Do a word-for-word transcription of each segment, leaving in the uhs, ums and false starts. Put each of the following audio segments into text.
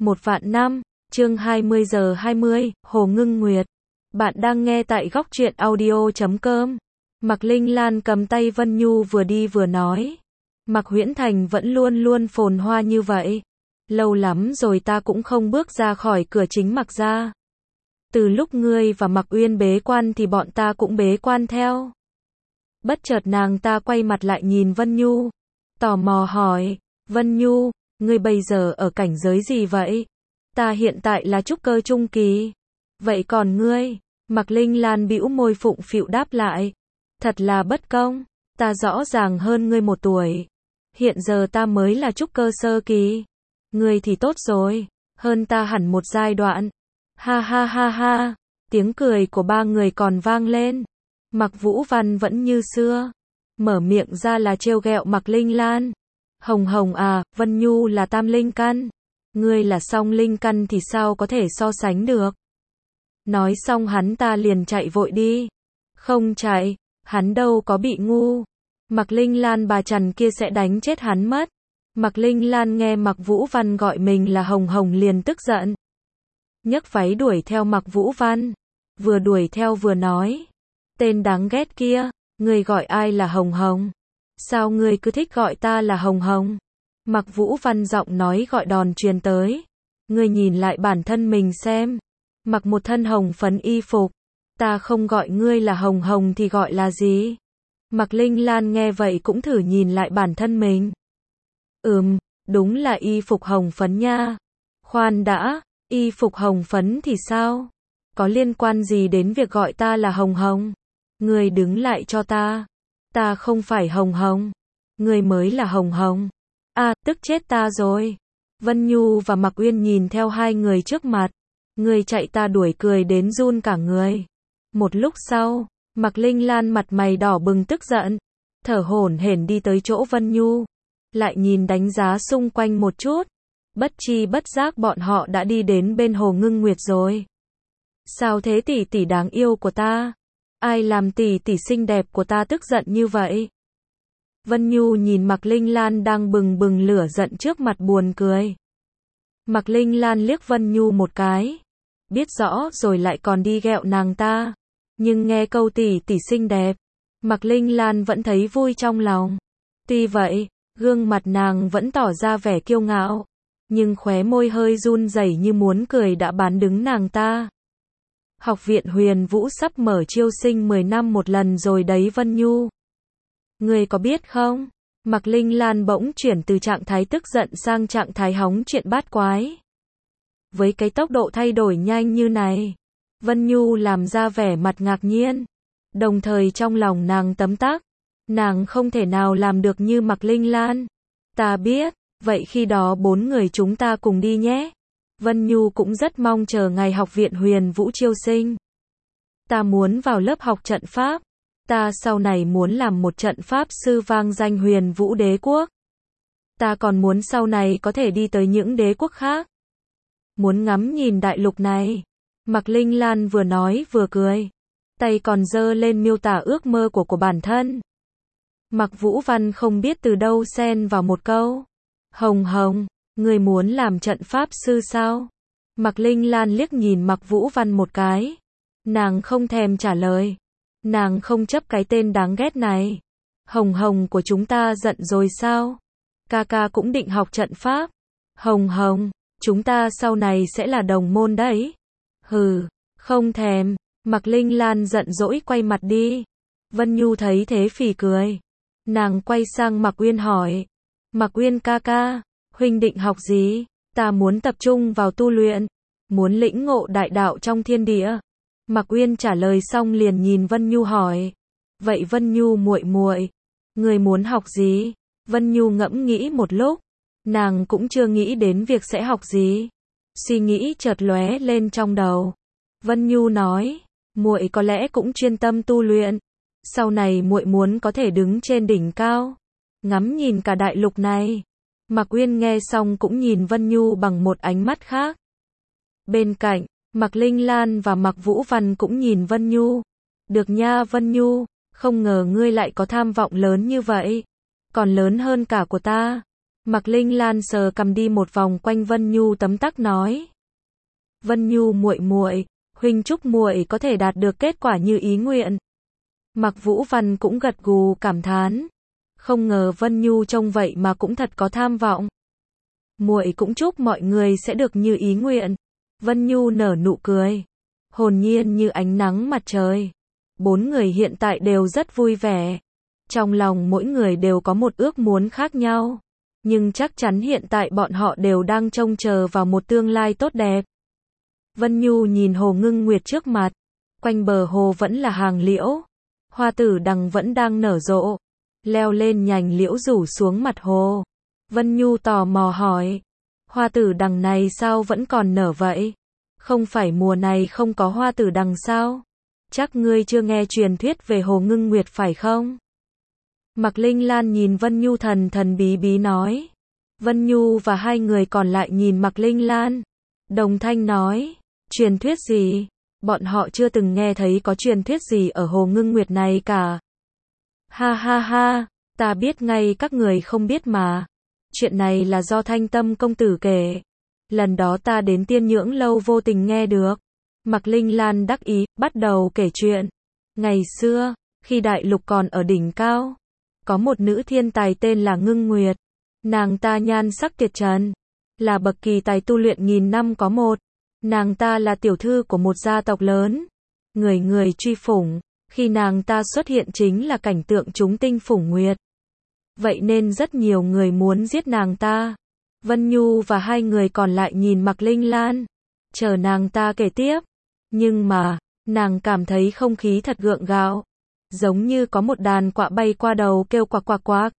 Một vạn năm, chương hai mươi giờ hai mươi, Hồ Ngưng Nguyệt. Bạn đang nghe tại góc truyện audio chấm com. Mạc Linh Lan cầm tay Vân Nhu vừa đi vừa nói. Mạc Huyễn Thành vẫn luôn luôn phồn hoa như vậy. Lâu lắm rồi ta cũng không bước ra khỏi cửa chính Mạc gia. Từ lúc ngươi và Mạc Uyên bế quan thì bọn ta cũng bế quan theo. Bất chợt nàng ta quay mặt lại nhìn Vân Nhu. Tò mò hỏi, Vân Nhu, ngươi bây giờ ở cảnh giới gì vậy? Ta hiện tại là trúc cơ trung kỳ. Vậy còn ngươi? Mạc Linh Lan bĩu môi phụng phịu đáp lại. Thật là bất công, ta rõ ràng hơn ngươi một tuổi. Hiện giờ ta mới là trúc cơ sơ kỳ. Ngươi thì tốt rồi, hơn ta hẳn một giai đoạn. Ha ha ha ha, tiếng cười của ba người còn vang lên. Mạc Vũ Văn vẫn như xưa, mở miệng ra là trêu ghẹo Mạc Linh Lan. Hồng Hồng à, Vân Nhu là tam linh căn. Ngươi là song linh căn thì sao có thể so sánh được. Nói xong hắn ta liền chạy vội đi. Không chạy, hắn đâu có bị ngu. Mạc Linh Lan bà Trần kia sẽ đánh chết hắn mất. Mạc Linh Lan nghe Mạc Vũ Văn gọi mình là Hồng Hồng liền tức giận. Nhấc váy đuổi theo Mạc Vũ Văn. Vừa đuổi theo vừa nói. Tên đáng ghét kia, ngươi gọi ai là Hồng Hồng? Sao ngươi cứ thích gọi ta là Hồng Hồng? Mạc Vũ Văn giọng nói gọi đòn truyền tới. Ngươi nhìn lại bản thân mình xem. Mặc một thân hồng phấn y phục. Ta không gọi ngươi là Hồng Hồng thì gọi là gì? Mạc Linh Lan nghe vậy cũng thử nhìn lại bản thân mình. Ừm, đúng là y phục hồng phấn nha. Khoan đã, y phục hồng phấn thì sao? Có liên quan gì đến việc gọi ta là Hồng Hồng? Ngươi đứng lại cho ta. Ta không phải Hồng Hồng. Ngươi mới là Hồng Hồng. À, tức chết ta rồi. Vân Nhu và Mạc Uyên nhìn theo hai người trước mặt. Ngươi chạy ta đuổi cười đến run cả người. Một lúc sau, Mạc Linh Lan mặt mày đỏ bừng tức giận. Thở hổn hển đi tới chỗ Vân Nhu. Lại nhìn đánh giá xung quanh một chút. Bất chi bất giác bọn họ đã đi đến bên Hồ Ngưng Nguyệt rồi. Sao thế tỷ tỷ đáng yêu của ta? Ai làm tỷ tỷ xinh đẹp của ta tức giận như vậy? Vân Nhu nhìn Mạc Linh Lan đang bừng bừng lửa giận trước mặt buồn cười. Mạc Linh Lan liếc Vân Nhu một cái. Biết rõ rồi lại còn đi ghẹo nàng ta. Nhưng nghe câu tỷ tỷ xinh đẹp, Mạc Linh Lan vẫn thấy vui trong lòng. Tuy vậy, gương mặt nàng vẫn tỏ ra vẻ kiêu ngạo. Nhưng khóe môi hơi run rẩy như muốn cười đã bán đứng nàng ta. Học viện Huyền Vũ sắp mở chiêu sinh mười năm một lần rồi đấy Vân Nhu. Ngươi có biết không? Mạc Linh Lan bỗng chuyển từ trạng thái tức giận sang trạng thái hóng chuyện bát quái. Với cái tốc độ thay đổi nhanh như này, Vân Nhu làm ra vẻ mặt ngạc nhiên. Đồng thời trong lòng nàng tấm tắc. Nàng không thể nào làm được như Mạc Linh Lan. Ta biết, vậy khi đó bốn người chúng ta cùng đi nhé. Vân Nhu cũng rất mong chờ ngày học viện Huyền Vũ chiêu sinh. Ta muốn vào lớp học trận pháp. Ta sau này muốn làm một trận pháp sư vang danh Huyền Vũ đế quốc. Ta còn muốn sau này có thể đi tới những đế quốc khác. Muốn ngắm nhìn đại lục này. Mạc Linh Lan vừa nói vừa cười. Tay còn giơ lên miêu tả ước mơ của của bản thân. Mạc Vũ Văn không biết từ đâu xen vào một câu. Hồng Hồng, ngươi muốn làm trận pháp sư sao? Mạc Linh Lan liếc nhìn Mạc Vũ Văn một cái. Nàng không thèm trả lời. Nàng không chấp cái tên đáng ghét này. Hồng Hồng của chúng ta giận rồi sao? Ca ca cũng định học trận pháp. Hồng Hồng, chúng ta sau này sẽ là đồng môn đấy. Hừ, không thèm. Mạc Linh Lan giận dỗi quay mặt đi. Vân Nhu thấy thế phì cười. Nàng quay sang Mạc Uyên hỏi. Mạc Uyên ca ca, huynh định học gì? Ta muốn tập trung vào tu luyện. Muốn lĩnh ngộ đại đạo trong thiên địa. Mạc Uyên trả lời xong liền nhìn Vân Nhu hỏi. Vậy Vân Nhu muội muội, người muốn học gì? Vân Nhu ngẫm nghĩ một lúc. Nàng cũng chưa nghĩ đến việc sẽ học gì. Suy nghĩ chợt lóe lên trong đầu. Vân Nhu nói, muội có lẽ cũng chuyên tâm tu luyện. Sau này muội muốn có thể đứng trên đỉnh cao, ngắm nhìn cả đại lục này. Mạc Uyên nghe xong cũng nhìn Vân Nhu bằng một ánh mắt khác. Bên cạnh, Mạc Linh Lan và Mạc Vũ Văn cũng nhìn Vân Nhu. Được nha Vân Nhu, không ngờ ngươi lại có tham vọng lớn như vậy. Còn lớn hơn cả của ta. Mạc Linh Lan sờ cằm đi một vòng quanh Vân Nhu tấm tắc nói. Vân Nhu muội muội, huynh chúc muội có thể đạt được kết quả như ý nguyện. Mạc Vũ Văn cũng gật gù cảm thán. Không ngờ Vân Nhu trông vậy mà cũng thật có tham vọng. Muội cũng chúc mọi người sẽ được như ý nguyện. Vân Nhu nở nụ cười, hồn nhiên như ánh nắng mặt trời. Bốn người hiện tại đều rất vui vẻ. Trong lòng mỗi người đều có một ước muốn khác nhau. Nhưng chắc chắn hiện tại bọn họ đều đang trông chờ vào một tương lai tốt đẹp. Vân Nhu nhìn hồ ngưng nguyệt trước mặt. Quanh bờ hồ vẫn là hàng liễu. Hoa tử đằng vẫn đang nở rộ. Leo lên nhành liễu rủ xuống mặt hồ. Vân Nhu tò mò hỏi. Hoa tử đằng này sao vẫn còn nở vậy? Không phải mùa này không có hoa tử đằng sao? Chắc ngươi chưa nghe truyền thuyết về hồ ngưng nguyệt phải không? Mạc Linh Lan nhìn Vân Nhu thần thần bí bí nói. Vân Nhu và hai người còn lại nhìn Mạc Linh Lan. Đồng thanh nói. Truyền thuyết gì? Bọn họ chưa từng nghe thấy có truyền thuyết gì ở hồ ngưng nguyệt này cả. Ha ha ha, ta biết ngay các người không biết mà. Chuyện này là do Thanh Tâm công tử kể. Lần đó ta đến Tiên Nhưỡng lâu vô tình nghe được. Mạc Linh Lan đắc ý, bắt đầu kể chuyện. Ngày xưa, khi đại lục còn ở đỉnh cao, có một nữ thiên tài tên là Ngưng Nguyệt. Nàng ta nhan sắc tuyệt trần, là bậc kỳ tài tu luyện nghìn năm có một. Nàng ta là tiểu thư của một gia tộc lớn. Người người truy phủng, khi nàng ta xuất hiện chính là cảnh tượng chúng tinh phủng nguyệt. Vậy nên rất nhiều người muốn giết nàng ta. Vân Nhu và hai người còn lại nhìn Mạc Linh Lan, chờ nàng ta kể tiếp. Nhưng mà, nàng cảm thấy không khí thật gượng gạo. Giống như có một đàn quạ bay qua đầu kêu quạc quạc quạc.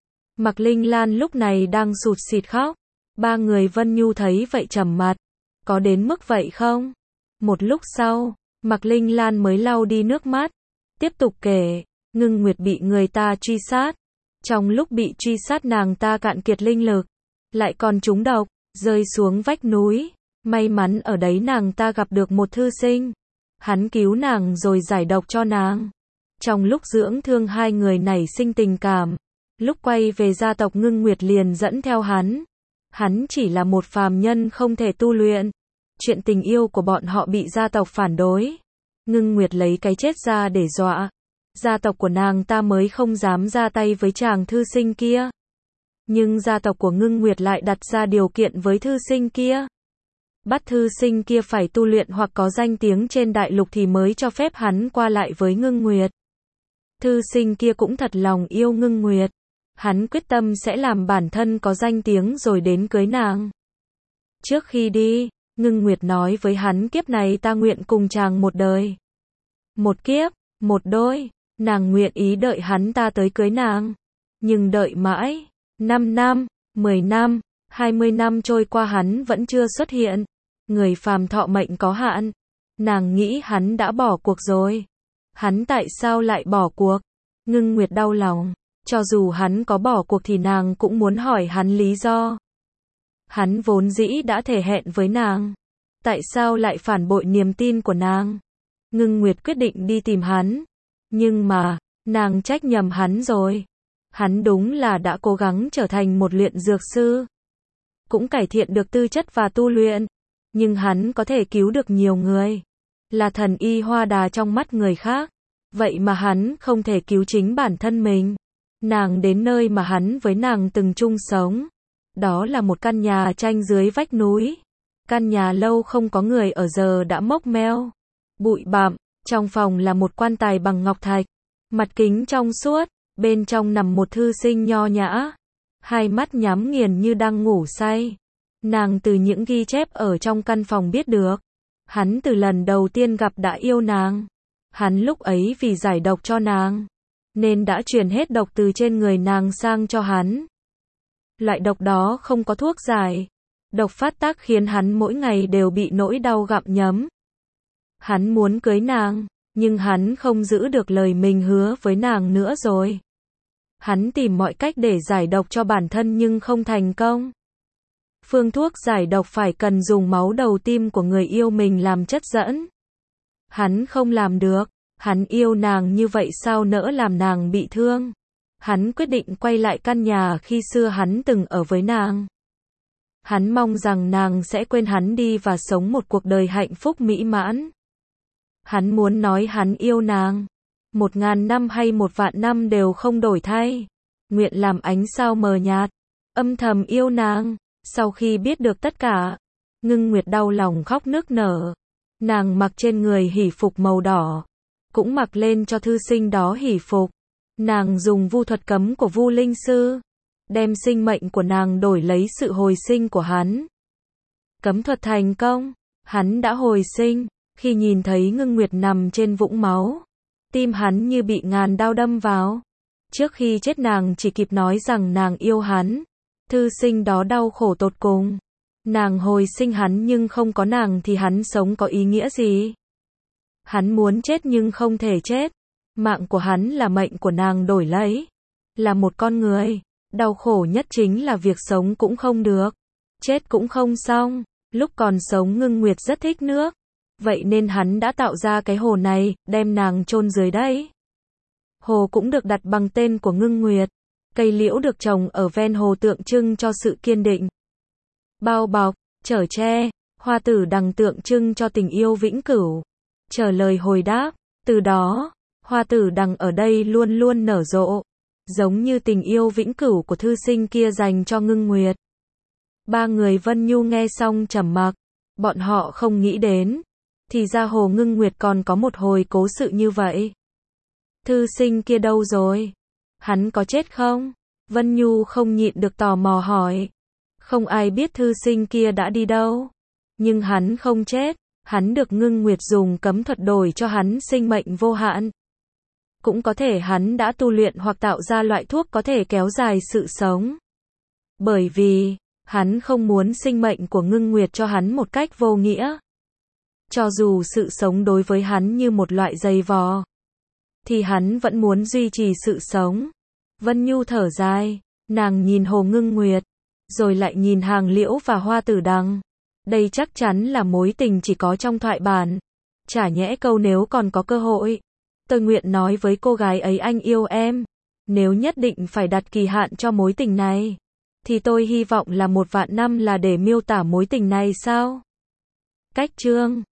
Mạc Linh Lan lúc này đang sụt sịt khóc. Ba người Vân Nhu thấy vậy trầm mặt. Có đến mức vậy không? Một lúc sau, Mạc Linh Lan mới lau đi nước mắt. Tiếp tục kể, Ngưng Nguyệt bị người ta truy sát. Trong lúc bị truy sát nàng ta cạn kiệt linh lực. Lại còn trúng độc, rơi xuống vách núi. May mắn ở đấy nàng ta gặp được một thư sinh. Hắn cứu nàng rồi giải độc cho nàng. Trong lúc dưỡng thương hai người nảy sinh tình cảm. Lúc quay về gia tộc Ngưng Nguyệt liền dẫn theo hắn. Hắn chỉ là một phàm nhân không thể tu luyện. Chuyện tình yêu của bọn họ bị gia tộc phản đối. Ngưng Nguyệt lấy cái chết ra để dọa. Gia tộc của nàng ta mới không dám ra tay với chàng thư sinh kia. Nhưng gia tộc của Ngưng Nguyệt lại đặt ra điều kiện với thư sinh kia. Bắt thư sinh kia phải tu luyện hoặc có danh tiếng trên đại lục thì mới cho phép hắn qua lại với Ngưng Nguyệt. Thư sinh kia cũng thật lòng yêu Ngưng Nguyệt. Hắn quyết tâm sẽ làm bản thân có danh tiếng rồi đến cưới nàng. Trước khi đi, Ngưng Nguyệt nói với hắn kiếp này ta nguyện cùng chàng một đời. Một kiếp, một đôi, nàng nguyện ý đợi hắn ta tới cưới nàng. Nhưng đợi mãi, năm năm, mười năm, hai mươi năm trôi qua hắn vẫn chưa xuất hiện. Người phàm thọ mệnh có hạn. Nàng nghĩ hắn đã bỏ cuộc rồi. Hắn tại sao lại bỏ cuộc? Ngưng Nguyệt đau lòng. Cho dù hắn có bỏ cuộc thì nàng cũng muốn hỏi hắn lý do. Hắn vốn dĩ đã thề hẹn với nàng. Tại sao lại phản bội niềm tin của nàng? Ngưng Nguyệt quyết định đi tìm hắn. Nhưng mà, nàng trách nhầm hắn rồi. Hắn đúng là đã cố gắng trở thành một luyện dược sư. Cũng cải thiện được tư chất và tu luyện. Nhưng hắn có thể cứu được nhiều người. Là thần y hoa đà trong mắt người khác. Vậy mà hắn không thể cứu chính bản thân mình. Nàng đến nơi mà hắn với nàng từng chung sống. Đó là một căn nhà tranh dưới vách núi. Căn nhà lâu không có người ở giờ đã mốc meo. Bụi bặm, trong phòng là một quan tài bằng ngọc thạch. Mặt kính trong suốt, bên trong nằm một thư sinh nho nhã. Hai mắt nhắm nghiền như đang ngủ say. Nàng từ những ghi chép ở trong căn phòng biết được. Hắn từ lần đầu tiên gặp đã yêu nàng. Hắn lúc ấy vì giải độc cho nàng. Nên đã truyền hết độc từ trên người nàng sang cho hắn. Loại độc đó không có thuốc giải. Độc phát tác khiến hắn mỗi ngày đều bị nỗi đau gặm nhấm. Hắn muốn cưới nàng, nhưng hắn không giữ được lời mình hứa với nàng nữa rồi. Hắn tìm mọi cách để giải độc cho bản thân nhưng không thành công. Phương thuốc giải độc phải cần dùng máu đầu tim của người yêu mình làm chất dẫn. Hắn không làm được. Hắn yêu nàng như vậy sao nỡ làm nàng bị thương. Hắn quyết định quay lại căn nhà khi xưa hắn từng ở với nàng. Hắn mong rằng nàng sẽ quên hắn đi và sống một cuộc đời hạnh phúc mỹ mãn. Hắn muốn nói hắn yêu nàng. Một ngàn năm hay một vạn năm đều không đổi thay. Nguyện làm ánh sao mờ nhạt. Âm thầm yêu nàng. Sau khi biết được tất cả, Ngưng Nguyệt đau lòng khóc nức nở. Nàng mặc trên người hỷ phục màu đỏ, cũng mặc lên cho thư sinh đó hỷ phục. Nàng dùng vu thuật cấm của Vu Linh Sư, đem sinh mệnh của nàng đổi lấy sự hồi sinh của hắn. Cấm thuật thành công, hắn đã hồi sinh. Khi nhìn thấy Ngưng Nguyệt nằm trên vũng máu, tim hắn như bị ngàn đao đâm vào. Trước khi chết nàng chỉ kịp nói rằng nàng yêu hắn. Thư sinh đó đau khổ tột cùng. Nàng hồi sinh hắn nhưng không có nàng thì hắn sống có ý nghĩa gì? Hắn muốn chết nhưng không thể chết. Mạng của hắn là mệnh của nàng đổi lấy. Là một con người, đau khổ nhất chính là việc sống cũng không được, chết cũng không xong. Lúc còn sống Ngưng Nguyệt rất thích nước, vậy nên hắn đã tạo ra cái hồ này, đem nàng chôn dưới đấy. Hồ cũng được đặt bằng tên của Ngưng Nguyệt. Cây liễu được trồng ở ven hồ tượng trưng cho sự kiên định, bao bọc, chở che. Hoa tử đằng tượng trưng cho tình yêu vĩnh cửu, chờ lời hồi đáp. Từ đó, hoa tử đằng ở đây luôn luôn nở rộ, giống như tình yêu vĩnh cửu của thư sinh kia dành cho Ngưng Nguyệt. Ba người Vân Nhu nghe xong trầm mặc. Bọn họ không nghĩ đến, thì ra Hồ Ngưng Nguyệt còn có một hồi cố sự như vậy. Thư sinh kia đâu rồi? Hắn có chết không? Vân Nhu không nhịn được tò mò hỏi. Không ai biết thư sinh kia đã đi đâu. Nhưng hắn không chết, hắn được Ngưng Nguyệt dùng cấm thuật đổi cho hắn sinh mệnh vô hạn. Cũng có thể hắn đã tu luyện hoặc tạo ra loại thuốc có thể kéo dài sự sống. Bởi vì, hắn không muốn sinh mệnh của Ngưng Nguyệt cho hắn một cách vô nghĩa. Cho dù sự sống đối với hắn như một loại giày vò, thì hắn vẫn muốn duy trì sự sống. Vân Nhu thở dài, nàng nhìn Hồ Ngưng Nguyệt, rồi lại nhìn hàng liễu và hoa tử đằng. Đây chắc chắn là mối tình chỉ có trong thoại bản. Chả nhẽ câu nếu còn có cơ hội, tôi nguyện nói với cô gái ấy anh yêu em. Nếu nhất định phải đặt kỳ hạn cho mối tình này, thì tôi hy vọng là một vạn năm là để miêu tả mối tình này sao? Cách chương